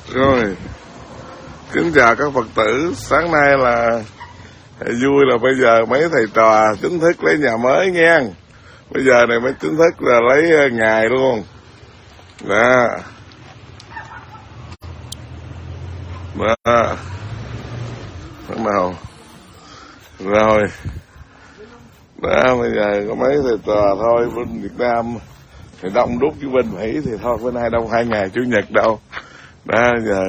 Rồi, kính chào các Phật tử. Sáng nay là vui là bây giờ mấy thầy trò chính thức lấy nhà mới nha. Bây giờ này mới chính thức là lấy ngày luôn. Đó. Đó. Bắt đầu. Rồi. Đó, bây giờ có mấy thầy trò thôi. Bên Việt Nam thì đông đúc, với bên Mỹ thì thôi, bên này đâu 2 ngày Chủ nhật đâu. Đó, giờ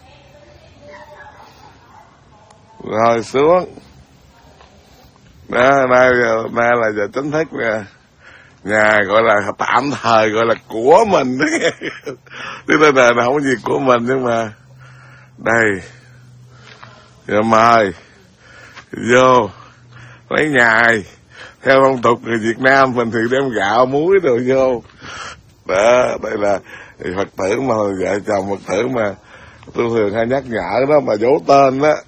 rồi xuống. Đó, nay là giờ chính thức nè. Nhà gọi là tạm thời, gọi là của mình. Tức là không có gì của mình, nhưng mà đây giờ mời vô lấy nhài. Theo phong tục người Việt Nam mình thì đem gạo muối đồ vô. Đó, đây là Phật tử mà vợ chồng Phật tử mà tôi thường hay nhắc nhở đó, mà dỗ tên đó.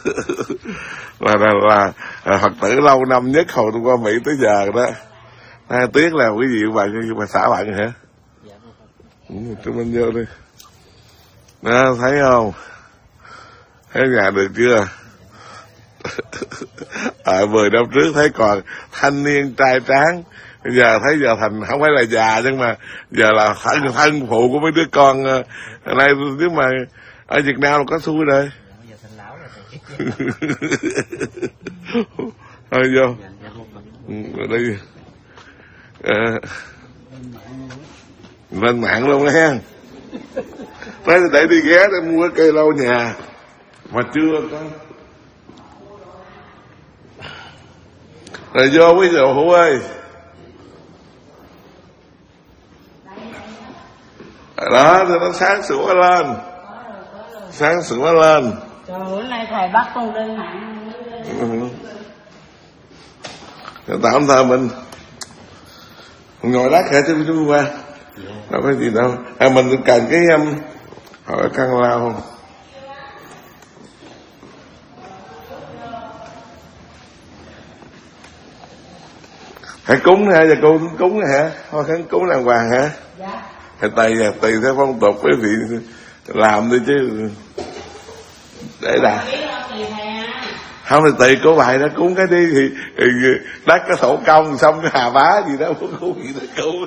là Phật tử lâu năm nhất hồi tôi qua Mỹ tới giờ đó. Tiếc là quý vị bà xã bạn hả? Chúng mình vô đi. Đó, thấy không? Thấy nhà được chưa? 10 năm trước thấy còn thanh niên trai tráng, bây giờ thấy giờ thành không phải là già, nhưng mà giờ là thân phụ của mấy đứa con này. Nếu mà ở Việt Nam có xui rồi. Thôi vô đi. Lên mạng luôn ha. Đấy, để đi ghé để mua cây lau nhà mà chưa có. Rồi vô quý đồ hữu ơi. Đó thì nó sáng sủa lên. Sáng sủa lên. Trời, bữa nay thầy bắt con đơn nặng. Tạm thời mình ngồi đắt hả chứ chúng qua. Đâu có gì đâu. Mình cần cái hỏi căn lao không? Hãy cúng hả? Giờ cô cúng hả? Thôi khấn cúng đàng hoàng hả? Dạ. Tùy theo phong tục quý vị làm đi chứ. Để đạt. Không thì tùy của bài đó, cúng cái đi thì đất có thổ công, xong cái hà bá gì đó muốn cúng gì đó cúng.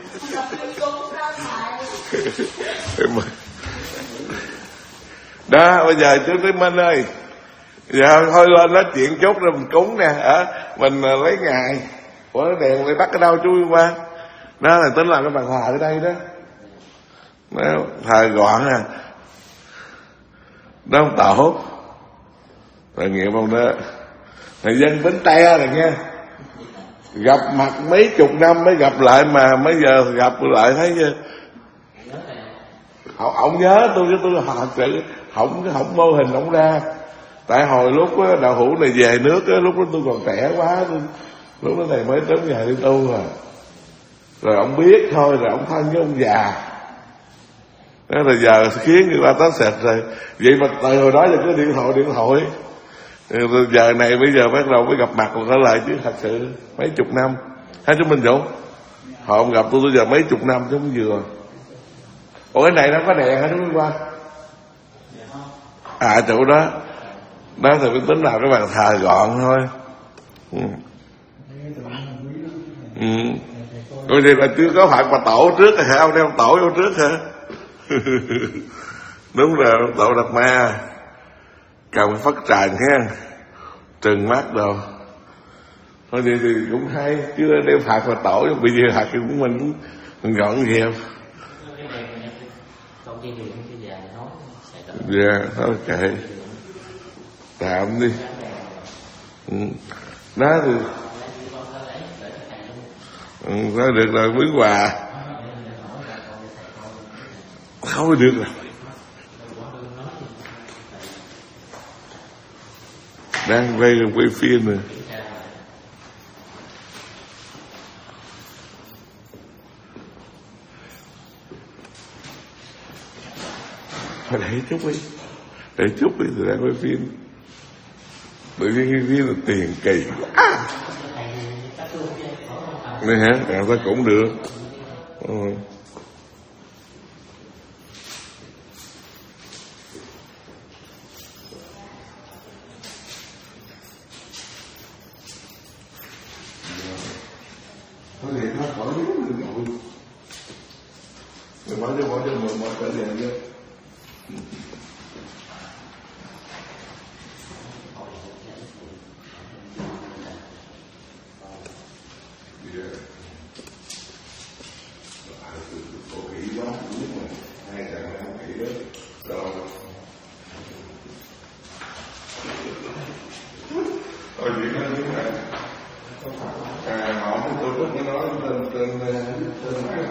Đó, bây giờ chú Trí Minh ơi, giờ thôi lên nói chuyện chút rồi mình cúng nè. Mình lấy ngày. Ủa đèn lại bắt ở đâu chú qua? Đó là tính làm cái bàn thờ ở đây đó. Đó, thờ gọn à. Đó không tổ. Tội nghiệp không đó. Người dân Bến Tre này nha. Gặp mặt mấy chục năm mới gặp lại, mà mấy giờ gặp lại thấy chưa? Ông nhớ tôi, chứ tôi thật sự không mô hình ông ra. Tại hồi lúc đó, đạo hữu này về nước đó, lúc đó tôi còn trẻ quá, lúc đó này mới đến nhà đi tu rồi ông biết thôi, rồi ông thân với ông già. Đó là giờ khiến người ta tán sệt rồi. Vậy mà từ hồi đó giờ cứ điện thoại. Rồi giờ này bây giờ bắt đầu mới gặp mặt còn trở lại, chứ thật sự mấy chục năm. Hay chúng mình Dũng? Họ không gặp tôi giờ mấy chục năm chứ không vừa. Ủa cái này nó có đèn hả đúng không qua? Chỗ đó. Đó thì mới tính làm cái bàn thờ gọn thôi. Rồi vậy là chưa có Phật mà tổ trước hả? Ông đem tổ vô trước hả? Đúng rồi, tổ Đạt Ma cầm phất trần ha, trừng mắt đồ. Thôi thì cũng hay, chứ đem Phật mà tổ, bây giờ Phật thì cũng mình gọn dẹp. Dạ, thôi kệ, tạm đi. Đó thì đó được rồi, quý quà không được rồi. Đang quay phim rồi. Để chút đi thì đang quay phim. Tự nhiên phim là tiền kỳ quá. Này hả? Ta cũng được. Thôi thì nó khỏi biết được rồi. Rồi bỏ cho mở trở về vô. Cô kỹ quá, biết mà hai chàng không kỹ đó. Rồi. Thôi chuyện đó như vậy. Họ tôi có nói trên máy.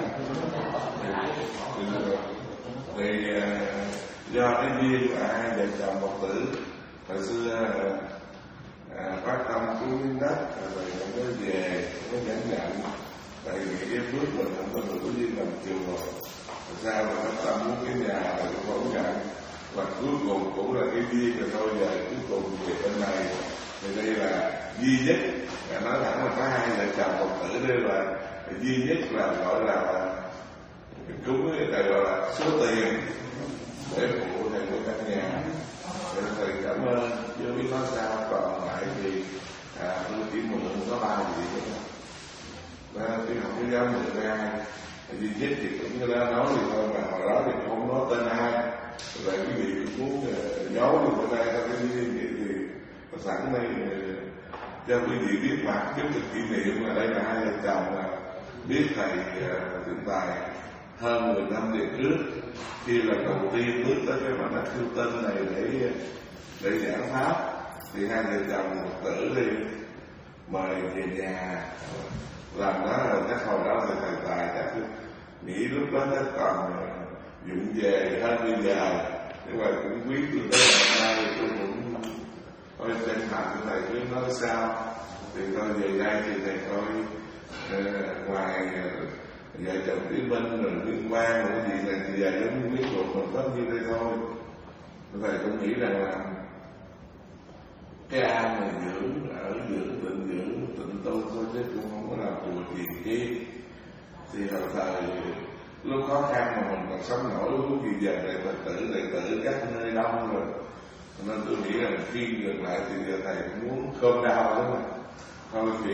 Thì do cái duyên là hai vợ chồng Phật tử hồi xưa phát tâm cứu miếng đất rồi nó về nó giảng nhận, tại vì cái phước mình không có đủ duyên làm chùa, sao mà phát tâm muốn cái nhà là cũng không nhận, và cuối cùng cũng là cái duyên rồi thôi giờ cuối cùng về bên này. Thì đây là duy nhất, nói thẳng là có hai vợ chồng Phật tử đây là duy nhất là gọi là cúng cái gọi là số tiền để phụ thầy của các nhà. Thầy cảm ơn, chưa biết nói sao, còn lại thì tôi chỉ mượn có 3 vị nữa. Tôi không có dám mượn ai, duy nhất thì cũng đã nói thì thôi, mà hồi đó thì không nói tên ai. Rồi cái vị cũng muốn giấu thì bữa nay theo cái duyên vậy thì sẵn đây cho quý vị biết mặt chút được kỷ niệm là đây là hai vợ chồng là biết thầy Tịnh Tài hơn 10 năm về trước, khi là đầu tiên bước tới cái mảnh đất Thiêu Tinh này để giảng pháp, thì hai vợ chồng Phật tử đi mời về nhà làm đó. Là chắc hồi đó thì thầy Tài chắc nghĩ lúc đó chắc còn dụng về hơn bây giờ, nhưng mà cũng quý tôi tới ngày nay tôi cũng thôi chân thành thầy biết nói sao. Thì tôi về đây thì thầy coi ngoài vợ chồng Tiến Minh rồi liên quan rồi cái gì này thì giờ giống biết luật mình có như đây thôi. Thầy cũng nghĩ rằng là cái am này dưỡng ở dưỡng tịnh tu thôi chứ cũng không có làm chùa thiền kia. Thì hồi thời lúc khó khăn mà mình còn sống nổi lúc gì giờ này Phật tử đệ tử các nơi đông rồi, nên tôi nghĩ rằng khi ngược lại thì giờ thầy cũng muốn cơm đau lắm mà. Thôi thì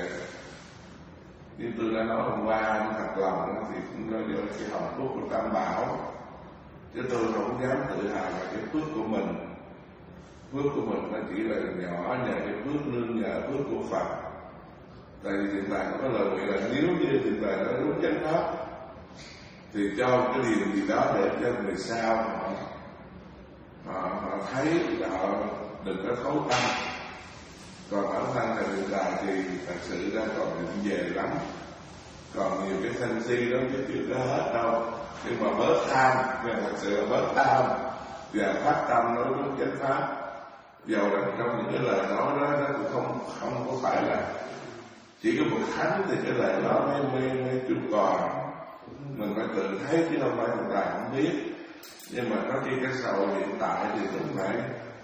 như tôi đã nói hôm qua thật lòng thì cũng nói vô cái hồng phúc của Tam Bảo, chứ tôi không dám tự hào là cái phước của mình. Phước của mình nó chỉ là nhỏ nhờ cái phước nương nhờ phước của Phật. Tại vì Tịnh Tài có lời nguyện là nếu như Tịnh Tài nói đúng chánh pháp thì cho cái điều gì đó để cho người sau họ thấy là họ đừng có thấu tâm. Còn bản thân là Tịnh Tài thì thật sự ra còn định về lắm, còn nhiều cái sân si đó chứ chưa có hết đâu. Nhưng mà bớt tham, thật sự là bớt tham và phát tâm nói đúng chánh pháp. Dầu rằng trong những cái lời nói đó nó cũng không có phải là chỉ có một thánh thì cái lời đó mới chút còn. Mình phải tự thấy chứ không phải Tịnh Tài không biết. Nhưng mà có khi cái xã hội hiện tại thì cũng phải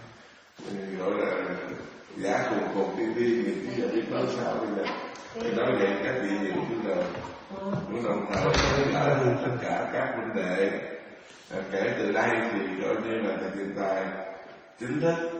gọi là giả cùng đi thì bây giờ biết nói sao bây giờ. Thì nói vậy các vị hiểu chứ rồi. Cũng đồng thời ở tất cả các vấn đề. Kể từ đây thì gọi như là thầy Tịnh Tài chính thức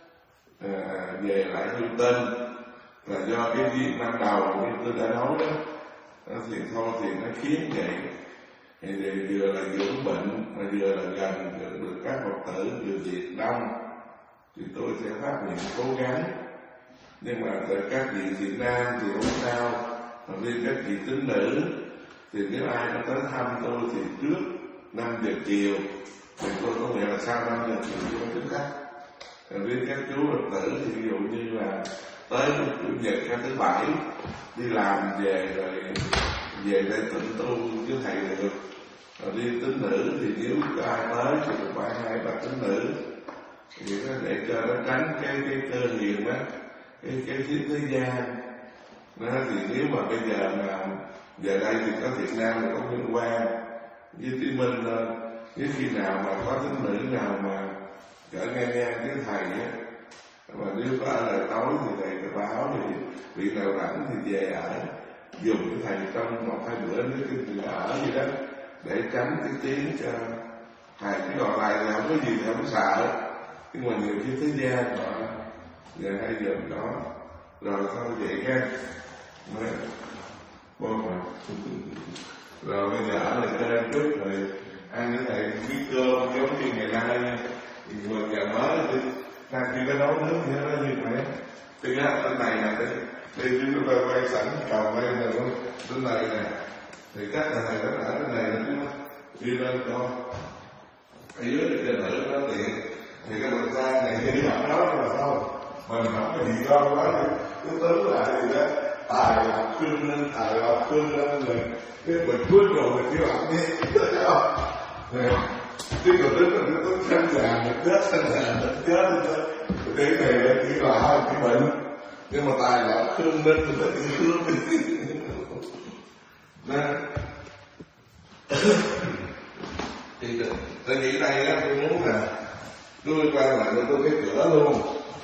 về lại Thiêu Tinh là do cái duyên ban đầu như tôi đã nói đó. Thì thôi thì nó khiến vậy. Thì vừa là dưỡng bệnh mà vừa là gần được các Phật tử vừa Việt Đông thì tôi sẽ phát nguyện cố gắng. Nhưng mà các vị Việt Nam thì không sao, mà riêng các vị tín nữ thì nếu ai có tới thăm tôi thì trước 5 giờ chiều thì tôi có nghĩa là sau 5 giờ chiều tôi có tiếp khách. Riêng các chú Phật tử thì ví dụ như là tới Chủ nhật hay thứ Bảy đi làm về rồi về đây tịnh tu với thầy được. Rồi riêng tín nữ thì nếu có ai tới thì được 2 bà tín nữ thì nó để cho nó tránh cái cơ nghiện đó, cái thiên thế gian. Nó thì nếu mà bây giờ mà về đây thì có Việt Nam là có Minh Quang với Tiến Minh thôi. Nếu khi nào mà có tín nữ nào mà cỡ ngang với thầy á, mà nếu có lời tối thì thầy có báo thì vị nào rảnh thì về ở dùng cái thầy trong 1-2 bữa nếu cái ở gì đó để tránh cái tiếng cho thầy. Cái còn lại thì không có gì thì không sợ, nhưng mà nhiều khi thế gian họ về 2 giờ đó rồi thôi vậy ha. Bồ Rồi bây giờ ở này trên chút rồi ăn cái này cái cơm giống như ngày nay thì mình nhà mới thì sang khi nó nấu nước thì nó như vậy. Thì cái này nè đây chúng ta quay sẵn cầu quay này cái này nè thì các thầy nó ở cái này nó đi lên coi ở dưới thì trên thử nó tiện thì cái bậc thang này khi đi học đó là sao mình không có gì lo quá cứ tứ lại thì đó tài học khương lên tài học khương lên rồi cái mình cuối rồi mình kêu học đi thấy không chứ còn tức là nó có sân già một chết sân già một chết cái này là chỉ là cái bệnh nhưng mà tài là khương lên thì nó chỉ khương nè thì tôi nghĩ đây á tôi muốn là tôi quay lại tôi thấy cửa luôn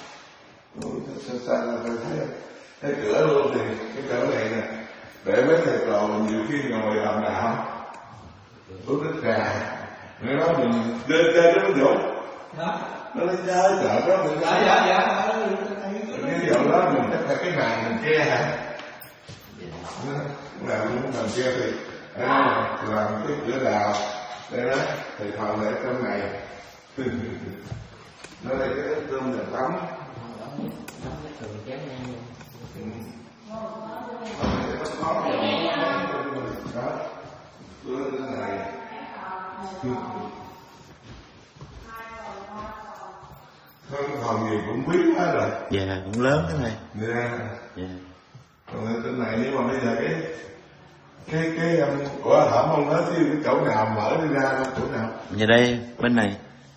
xa là tôi thấy cửa luôn thì cái cửa này nè để mấy thầy trò nhiều khi ngồi làm đạo uống nước trà nghe nói mình chơi nó dũng nó lên chơi chợ đó mình dạ cái dạo đó mình chắc là cái màn mình che hả làm muốn làm che thì làm cái cửa đào đây đó thầy thờ để trong này nó đây cái cơm là tắm phòng gì cũng quý quá rồi. Dạ cũng lớn thế này. Dạ. Còn trên này nếu mà bây giờ cái của hổm ông nói chứ cái chỗ nào mở đi ra không chỗ nào? Nhà đây bên này.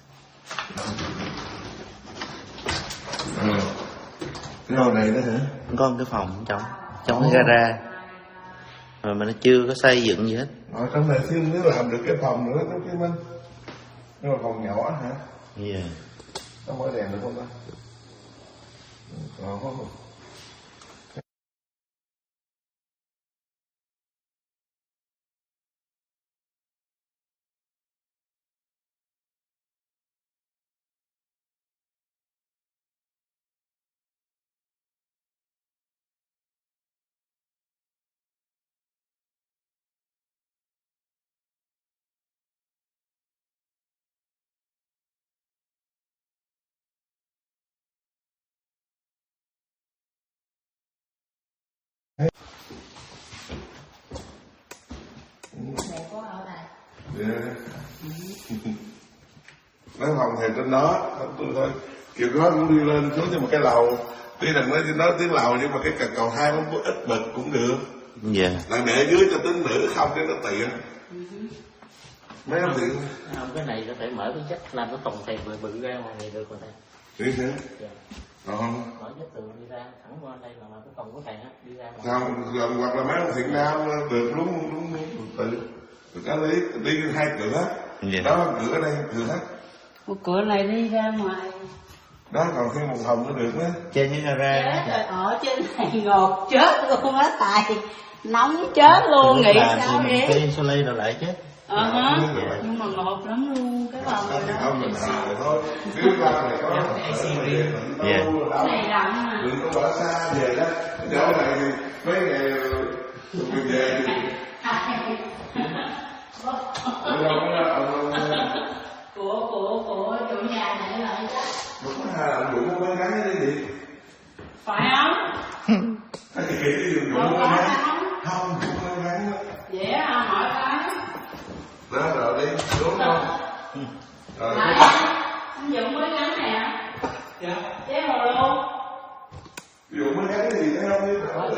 Cái hồ này đó hả? Có cái phòng trong cái gara mà nó chưa có xây dựng gì hết. Ở trong này xin nếu làm được cái phòng nữa đó chứ Minh. Nhưng mà phòng nhỏ hả? Dạ. Nó mở đèn được không ta? Còn không? Nói phòng thì trên đó tôi thôi kiểu có cũng đi lên xuống cho một cái lầu tuy rằng nói tiếng lầu nhưng mà cái cần cầu thang nó có ít bậc cũng được. Dạ. Là để dưới cho tính nữ không cho nó tiện. Mấy ông tiện không, cái này có thể mở cái chất làm nó tổng thể bự ra ngoài này được rồi thầy. Biết thế? Dạ. Không. Mở chất tường đi ra thẳng qua đây là cái tổng của thầy á đi ra. Không, hoặc là mấy ông thiện nam được đúng tự. Được cái lý đi hai cửa. Dạ. Đó cửa đây cửa hết. Một cửa này đi ra ngoài. Đó còn thêm một phòng nữa được đó. Trên cái gara. Chết rồi, ở trên này ngọt chết luôn á Tài. Nóng chết luôn, nghĩ sao vậy? Cái insulin rồi lại chứ. Nhưng mà ngọt lắm luôn cái phòng này đó. Không mình hài thôi. Nếu ra này có Dạ. Này lạnh mà. đừng có bỏ xa về đó. Chỗ này thì mấy ngày mình về thì của chủ nhà này lại đó. không có hai ông Dũng có gắn cái gì Phải không? cái gì cái Dũng có gắn không Dũng có gắn đó. Dễ à, hỏi cái. Đó rồi đi đúng không rồi Anh Dũng mới gắn nè. Dạ. Chế hồ luôn. Dũng mới gắn cái gì thấy không biết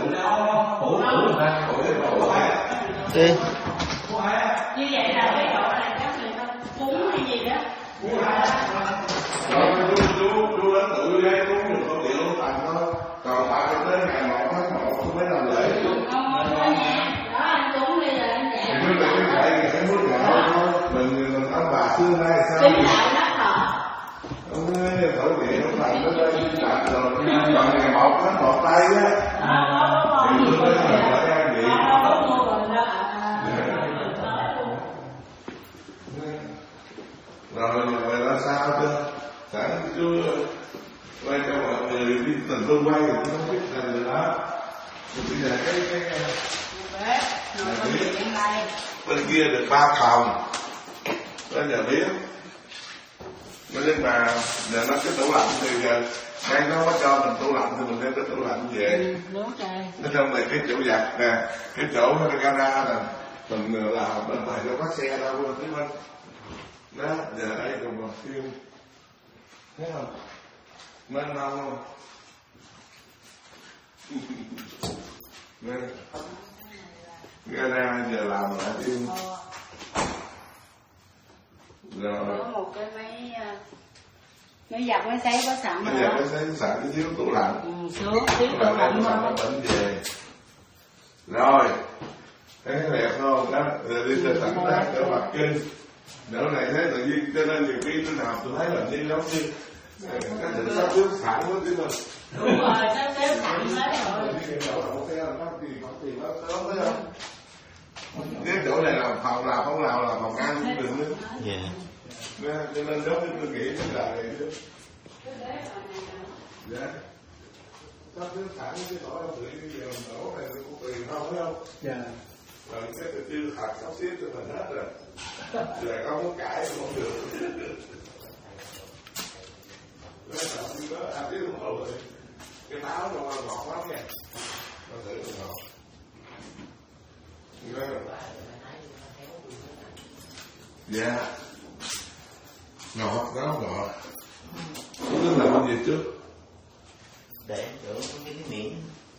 Đi. Như vậy là cái chỗ này chắc người ta cúng hay gì đó. rồi chú đến tự lên cúng được có tiền luôn thành thôi còn phải tới ngày 1 tháng 1 mới làm lễ Không nha. Đó anh cúng đi là anh chạy. thì cứ cái vậy thì cái muốn gạo thôi mình ăn bà xưa nay sao Chính lại đất thọ. ông ơi thổi điện không thành nó lên đặt rồi còn ngày 1 tháng 1 tay á thì tôi mới làm phải ăn gì rồi mà là sao chứ sẵn chú quay cho mọi người đi tình tôi quay thì tôi không biết làm được đó thì bây giờ cái Bếp, bên kia được 3 phòng, đó nhà bếp. Nhưng mà giờ nó cái tủ lạnh thì đang nó có cho mình tủ lạnh thì mình đem cái tủ lạnh về. Đúng rồi. Nó trong này cái chỗ giặt nè, cái chỗ gara nè, mình làm bên ngoài đâu có xe đâu chứ mình. Đó, giờ đây còn một phim, thấy không? Mênh mông không? Gara giờ làm lại phim. Rồi. Có một cái máy giặt máy sấy có sẵn rồi. Máy giặt máy sấy sẵn cái thiếu tủ lạnh. Xuống thiếu tủ lạnh thôi. Bệnh về. Rồi. Thấy cái đẹp không? Đó, rồi đi từ sẵn ra ở mặt kinh. Đỡ này thấy tự nhiên cho nên nhiều khi tôi nào tôi thấy là đi giống như cái sự sắp xếp sẵn đó chứ mình. Đúng rồi, sắp xếp sẵn hết rồi. Cái chỗ này là phòng nào không nào là phòng ăn cũng được nữa. Dạ. Cho nên giống như tôi nghĩ cái đời này chứ. Dạ. Sắp xếp sẵn cái chỗ tự nhiên giờ mình đổ này cũng tùy không phải không? Dạ. Rồi cái tự tiêu thật sắp xếp cho mình hết rồi. Giờ không có cãi không được. Cái tao đi đó ăn tiếng đồng hồ rồi. Cái táo nó ngọt lắm nha. Nó thử ngọt. Dạ. Ngọt đó ngọt. Cứ làm gì trước? Để chỗ cái miệng.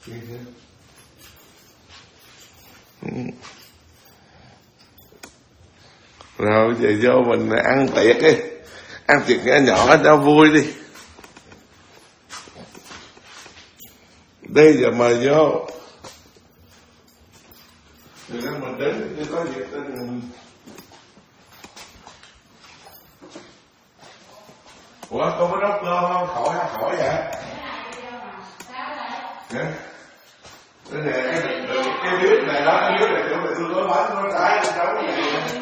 Rồi về vô mình ăn tiệc đi, ăn tiệc nhỏ nhỏ cho vui đi. Đây giờ mời vô. Rồi đó mình đến như có việc tên mình. Ủa con có đốc cơ không? Khỏi vậy. Hả? Cái này cái bếp này đó, cái bếp này chỗ này tôi có bánh nó trái nó cháu này.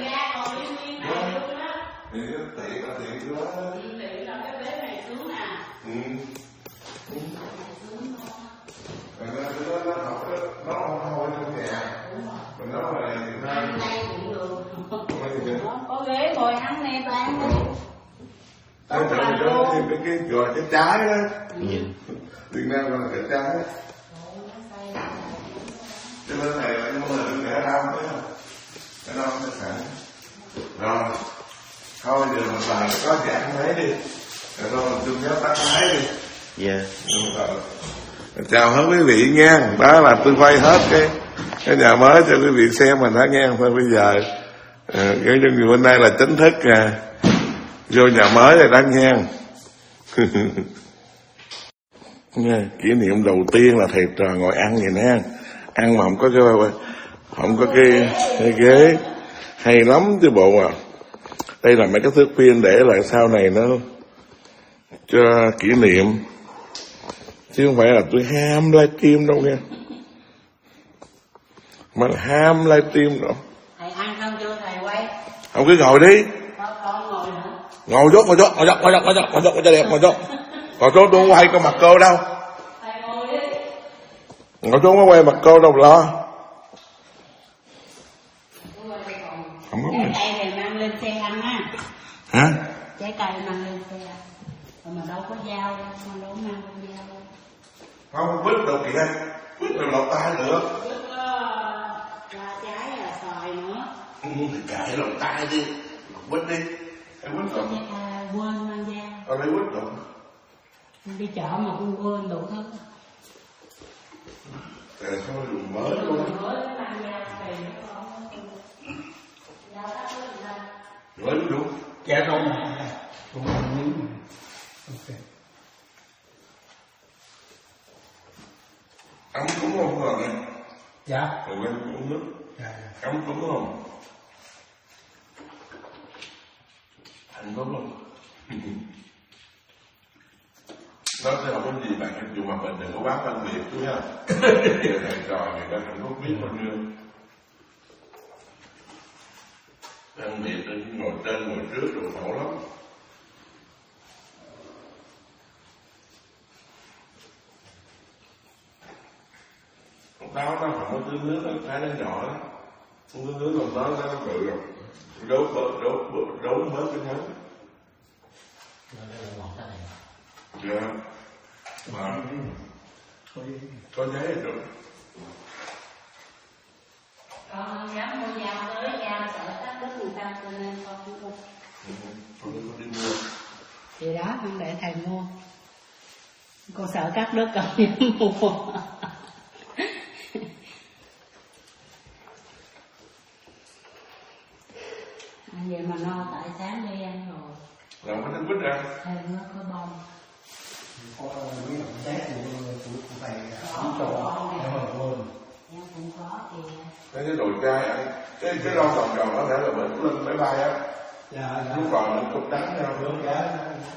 Thì nó tiện quá. Tiện là cái bếp này xuống nè. Nó không thôi trong nhà. Mình nói là Ăn đây cũng được. Có ghế ngồi ăn nè toàn luôn. Cái chỗ cái gọi cái trái đó. Việt Nam gọi là cái trái. Cho nên này là mô hình để làm đấy không? Cái đó nó sẵn. Rồi. Thôi giờ mình bài có dạng máy đi. Rồi mình chung nhau tắt máy đi. Dạ. Chào hết quý vị nha. Đó là tôi quay hết cái nhà mới cho quý vị xem mình đã nghe. Thôi bây giờ cái người bên đây là chính thức vô nhà mới rồi đó nha. Kỷ niệm đầu tiên là thầy trò ngồi ăn vậy nè. Ăn mà không có cái ghế. Hay lắm chứ bộ à. Đây là mấy cái thước phim để lại sau này nó cho kỷ niệm. Chứ không phải là tôi ham livestream đâu nha. Mà là ham livestream đâu. Thầy ăn không chưa thầy quay? Không cứ ngồi đi. Con ngồi hả? Ngồi dốt. Ngồi dốt. Ngồi xuống tôi không quay con mặt cô đâu. Thầy ngồi đi. Ngồi xuống không quay mặt cô đâu lo. Không có Trái cây thì mang lên xe ăn á. hả? Trái cây mang lên xe ăn. Mà đâu có dao, mà đâu mang con dao. Không vứt đâu kìa. Vứt rồi lọt tay được. Vứt ra trái là xoài nữa. Thì cãi lọt tay đi. Vứt đi. Em vứt rồi. Quên mang dao. Ở đây vứt rồi. Đi chợ mà cũng quên đủ thứ. Tại sao dùng mới luôn. Mới mang dao thì nó không. Dao tắt hết rồi. Mới luôn. Dạ rồi. Cũng là miếng này. Ok. Ấm cúng không rồi nè. Dạ. Rồi quên uống nước. Dạ. Ấm cúng không? Anh có không? Nó sẽ không có gì bạn em dùng mà mình đừng có quá phân biệt chú nha. Giờ thầy trò người ta không có biết bao nhiêu. Phân biệt ngồi trên ngồi trước rồi khổ lắm. Táo nó không có tưới nước, cái nó nhỏ lắm. Không có còn nói nó bự rồi. Đốt bớt cái thắng. Nó là ngọt cái này. Dạ. Mà có giấy rồi. Con không dám mua dao tới dao sợ cắt đứt người ta cho nên con không mua. Con đi mua. Thì đó không để thầy mua. Con sợ cắt đứt con dám mua. Ăn vậy mà no tại sáng đi ăn rồi. Làm cái nước bít ra. Thêm nó có bông. Có mấy động tác của thầy không cho em mà quên. Em cũng có kìa. Cái đồ chai ăn. Cái rau tròn tròn có thể là bánh lên máy bay á. Dạ. Lúc còn nó cục trắng ra. Đúng giá.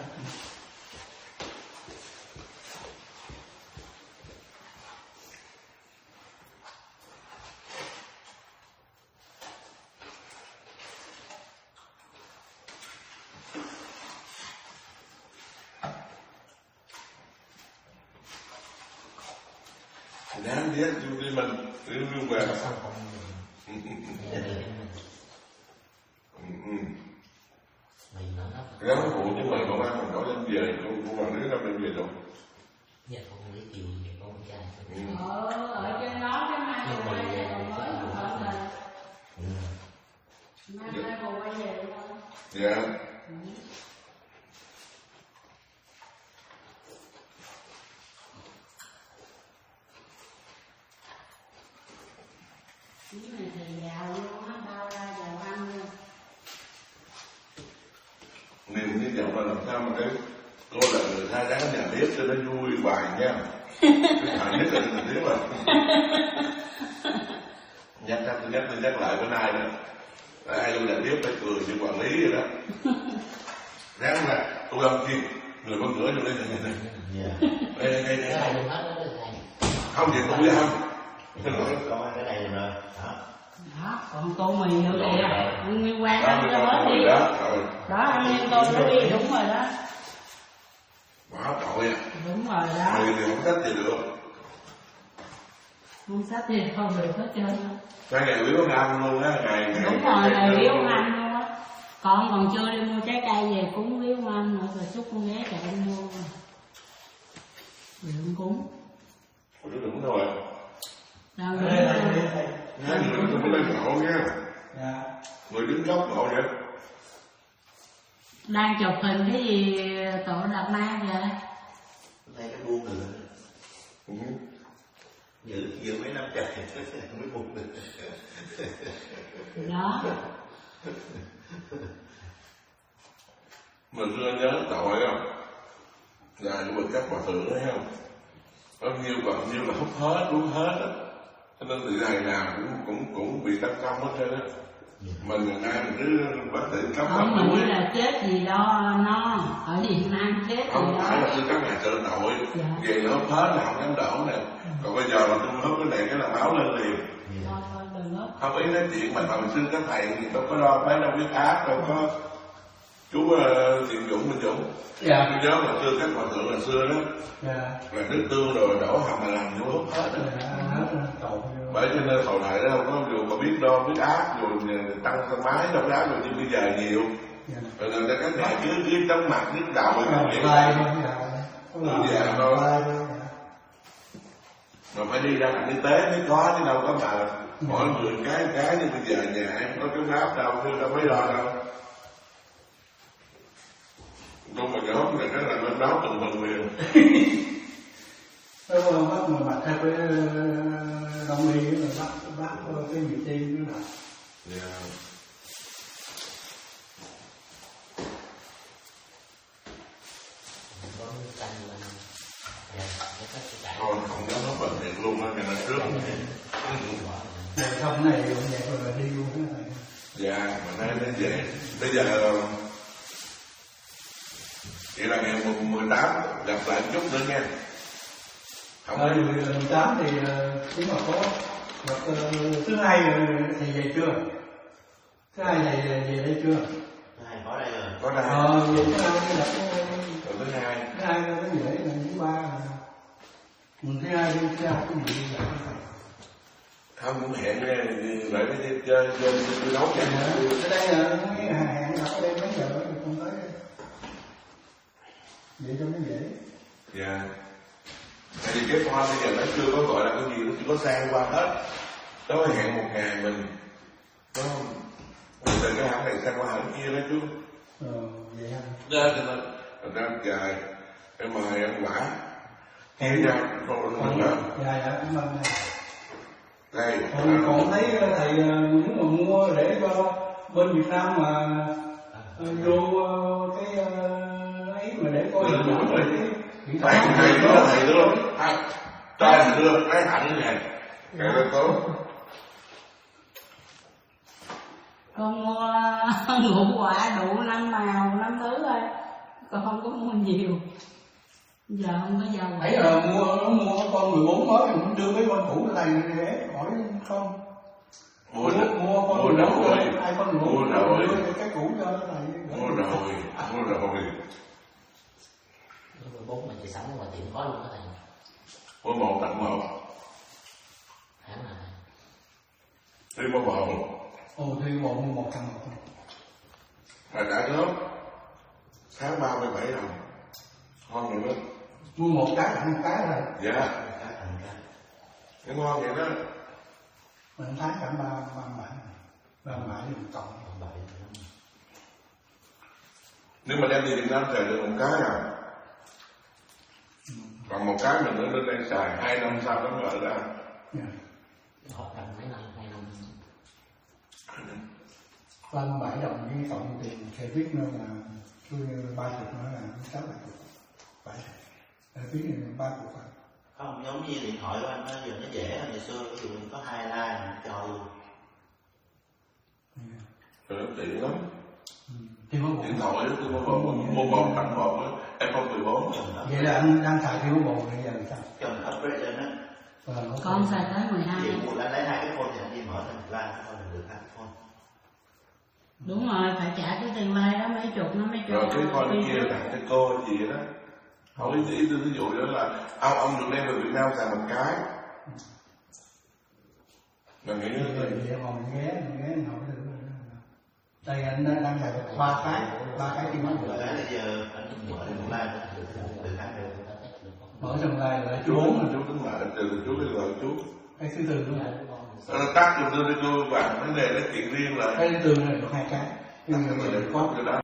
Dám biết đi mình đi về. Mình nó Gắn phụ với mình còn ăn mình nói lên về con bằng đứa năm lên về đâu. giờ con không biết chịu thì con trai. Ở trên đó cái mai Nhưng mà quay về về còn mới cái còn này. mình mai còn quay về luôn. Dạ. Cái này thì giàu luôn á, bao ra giàu ăn luôn. Niềm như vậy mà làm sao mà cái cô là người tha dáng nhà bếp cho nó vui hoài nha. Cái hại nhất là mình biết mà. Nhắc lại bữa nay đó. Ai trong nhà bếp phải cười như quản lý vậy đó. Ráng là cô Lâm Chiên, người con cửa trong đây này. Đây. Cái này luôn hết đó thầy. Không thì tôi dám. Con ăn cái này rồi. Đó. Đó, còn tô mì nữa kìa. Ăn nguyên quán Đó, ăn cho hết đi. rồi. Đó, ăn nguyên tô nữa đi, đúng rồi đó. Quá tội à. Đúng rồi đó. Mì thì không cách gì được. Không sách thì không được hết trơn á. Cái ngày quý con ăn luôn á, ngày Đúng rồi, ngày biếu ông anh luôn á. Con còn chưa đi mua trái cây về cúng biếu ông anh nữa, rồi chúc con bé chạy đi mua. Rồi không cúng. Đúng rồi. Đâu Đây, nữa. đây. Hai người nó không lên ngộ nha. Dạ. Người đứng góc ngộ vậy. Đang chụp hình cái gì tổ Đạt Ma vậy? Đây nó buông được. Giữ mấy năm trời mới buông được. Đó. Mình xưa nhớ tội không? Là những mình các bà thượng thấy không? Bao nhiêu là hút hết, uống hết á. Cho nên từ ngày nào cũng bị tăng công hết trơn á. Mình ai mình cứ bác sĩ cấp Không, mình nghĩ là chết gì đó no. Ở Việt Nam chết gì không phải đó. là tôi các nhà trợ tội. Dạ. Về nó hút hết là không dám đổ nè. Còn bây giờ mà tôi hút cái này cái là máu lên liền. Thôi đừng hết. Không ý nói chuyện mà hồi xưa các thầy thì đâu có đo mấy đâu huyết áp, đâu có chú Thiện Dũng Minh Dũng. Dạ. Tôi nhớ là xưa các hòa thượng là xưa đó Dạ. là nước tương rồi đổ hầm mà làm vô hút hết đó. Ăn hết cậu. Bởi cho nên hồi này đó không có dù có biết đo huyết áp rồi tăng máy đo áp rồi, nhưng bây giờ nhiều rồi là các thầy cứ trong mặt nhức đầu rồi không hiểu giờ thôi mà phải đi ra ngành y tế mới có chứ đâu có mà mỗi người cái như bây giờ nhà em có cái áp đâu chứ đâu phải đo đâu. Đâu mà nhớ là cái là lên báo từng phần liền. Nó bắt mà mặt theo cái đông y rồi bắt cái nhịp tim nữa là. Có nước canh lên. Thôi không dám nói bệnh viện luôn á, ngày nay trước. Rồi xong này rồi vậy rồi đi luôn cái này. Dạ, mà nay đến về. Bây giờ vậy là ngày 18 gặp lại chút nữa nha. Không Rồi 18 thì cũng mà có gặp thứ hai thầy về chưa? Thứ hai thầy về đây chưa? Hai có đây rồi. có đây. Về thứ hai thì gặp Rồi thứ hai. thứ hai nó dễ là thứ ba. Mình thứ hai đi thứ hai cũng gì vậy? Không cũng hẹn nghe lại mới chơi nấu vậy. Ở đây là mấy hẹn gặp ở đây mấy giờ rồi không tới. Vậy cho nó dễ. Dạ. Tại vì cái hoa bây giờ nó chưa có gọi là cái gì, nó chỉ có sang qua hết. Nó mới hẹn một ngày mình. Đúng không? Từ cái hãng này sang qua hãng kia đó chú. Vậy hả? Đó cho nên ra trời em mời em quả. Nghe ra con mình đó. Dạ cảm ơn. Đây. Còn thấy thầy nếu mà mua để cho bên Việt Nam mà vô cái ấy mà để coi hình ảnh rồi thầy đưa thầy đưa cái hạnh này cái đó tốt. Con mua ngũ quả đủ 5 màu 5 thứ thôi, còn không có mua nhiều. Giờ không có giàu. Nãy giờ mua con 14 mới mình đưa mấy con cũ này để hỏi không. Mua con 14 rồi, ai con 14 rồi đưa cái cũ cho nó này. Mua rồi. 14 mà chị sẵn ngoài tiệm có luôn đó thầy. Mua một tặng một. Hãng nào thầy? Đi mua một. Thì mua một thằng một. Thầy đã góp tháng 37 đồng. Ngon vậy đó. Mua một cái tặng một cái rồi. Dạ. Cái ngon vậy đó. Mình tháng cả ba mãi mình cộng. Nếu mà đem đi Việt Nam xài được một cái à. Còn một cái mình nữa lên đây xài 2 năm sau nó mở ra. Họ tặng mấy năm, 2 năm. 37 đồng với cộng tiền xe buýt nữa là 30 nữa là 60. Phải. Phí này 30 phải. Không, giống như điện thoại của anh nó giờ nó dễ hơn ngày xưa, ví dụ mình có 2 like mình cho luôn. Rồi nó tiện lắm. Điện thoại đó tôi mua một tặng một đó, iPhone 14. Vậy là anh đang xài thiếu bồn bây giờ sao? Cho mình upgrade lên á. Con xài tới 12. Ví dụ anh lấy 2 cái phone thì anh đi mở thành like thôi là được 2 phone. Đúng rồi, phải trả cái tiền like đó mấy chục nó mới cho. Rồi cái con kia tặng cho cô gì vậy đó. Không ý tôi ví dụ đó là ông được đem về Việt Nam xài một cái. Mình nghĩ vậy còn ghé nào được. Đây anh đang xài 3 cái thì mới được. Cái là giờ anh mở thành like được 2 được. Mở trong like là chú 4 chú tính lại từ chú cái gọi chú. cái thứ tư nữa. Nó tắt rồi đưa cho chú và vấn đề nó chuyện riêng lại. Cái thứ tư này được 2 cái. Có cái đó.